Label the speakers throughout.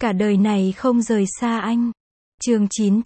Speaker 1: Cả đời này không rời xa anh. Chương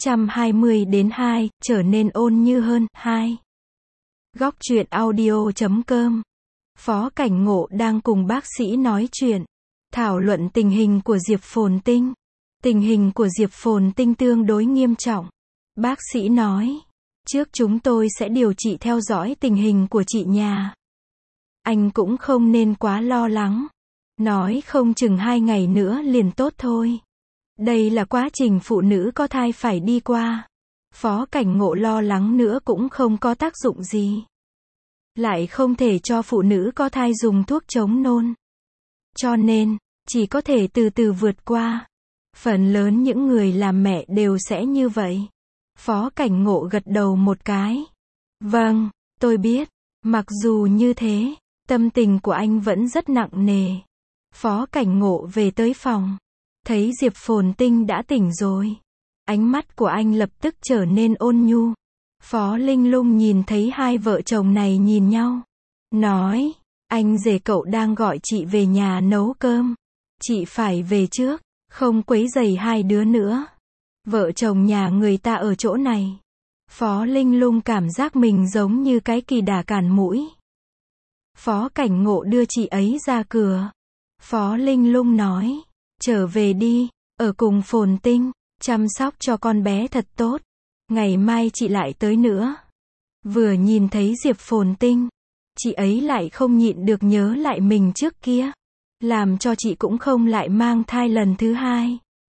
Speaker 1: 920-2, trở nên ôn như hơn, 2. Góc truyện audio.com. Phó Cảnh Ngộ đang cùng bác sĩ nói chuyện, thảo luận tình hình của Diệp Phồn Tinh. Tình hình của Diệp Phồn Tinh tương đối nghiêm trọng. Bác sĩ nói, trước chúng tôi sẽ điều trị theo dõi tình hình của chị nhà. Anh cũng không nên quá lo lắng. Nói không chừng 2 ngày nữa liền tốt thôi. Đây là quá trình phụ nữ có thai phải đi qua. Phó Cảnh Ngộ lo lắng nữa cũng không có tác dụng gì. Lại không thể cho phụ nữ có thai dùng thuốc chống nôn. Cho nên, chỉ có thể từ từ vượt qua. Phần lớn những người làm mẹ đều sẽ như vậy. Phó Cảnh Ngộ gật đầu một cái. Vâng, tôi biết. Mặc dù như thế, tâm tình của anh vẫn rất nặng nề. Phó Cảnh Ngộ về tới phòng, thấy Diệp Phồn Tinh đã tỉnh rồi. Ánh mắt của anh lập tức trở nên ôn nhu. Phó Linh Lung nhìn thấy hai vợ chồng này nhìn nhau, nói, anh rể cậu đang gọi chị về nhà nấu cơm. Chị phải về trước, không quấy rầy hai đứa nữa. Vợ chồng nhà người ta ở chỗ này. Phó Linh Lung cảm giác mình giống như cái kỳ đà cản mũi. Phó Cảnh Ngộ đưa chị ấy ra cửa. Phó Linh Lung nói, trở về đi, ở cùng Phồn Tinh, chăm sóc cho con bé thật tốt. Ngày mai chị lại tới nữa. Vừa nhìn thấy Diệp Phồn Tinh, chị ấy lại không nhịn được nhớ lại mình trước kia. Làm cho chị cũng không lại mang thai lần thứ 2.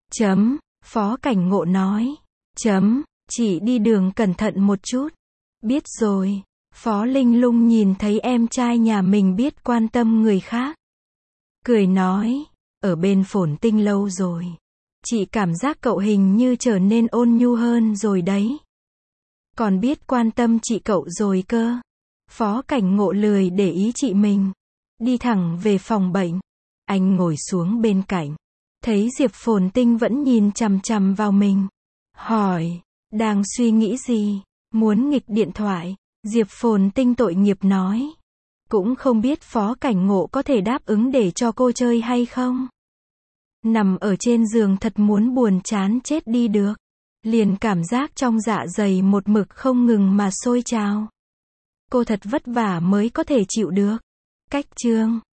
Speaker 1: Phó Cảnh Ngộ nói. Chị đi đường cẩn thận một chút. Biết rồi. Phó Linh Lung nhìn thấy em trai nhà mình biết quan tâm người khác. Cười nói, ở bên Phồn Tinh lâu rồi. Chị cảm giác cậu hình như trở nên ôn nhu hơn rồi đấy. Còn biết quan tâm chị cậu rồi cơ. Phó Cảnh Ngộ lười để ý chị mình. Đi thẳng về phòng bệnh. Anh ngồi xuống bên cạnh. Thấy Diệp Phồn Tinh vẫn nhìn chằm chằm vào mình. Hỏi, đang suy nghĩ gì? Muốn nghịch điện thoại. Diệp Phồn Tinh tội nghiệp nói. Cũng không biết Phó Cảnh Ngộ có thể đáp ứng để cho cô chơi hay không. Nằm ở trên giường thật muốn buồn chán chết đi được. Liền cảm giác trong dạ dày một mực không ngừng mà sôi trào. Cô thật vất vả mới có thể chịu được. Cách chương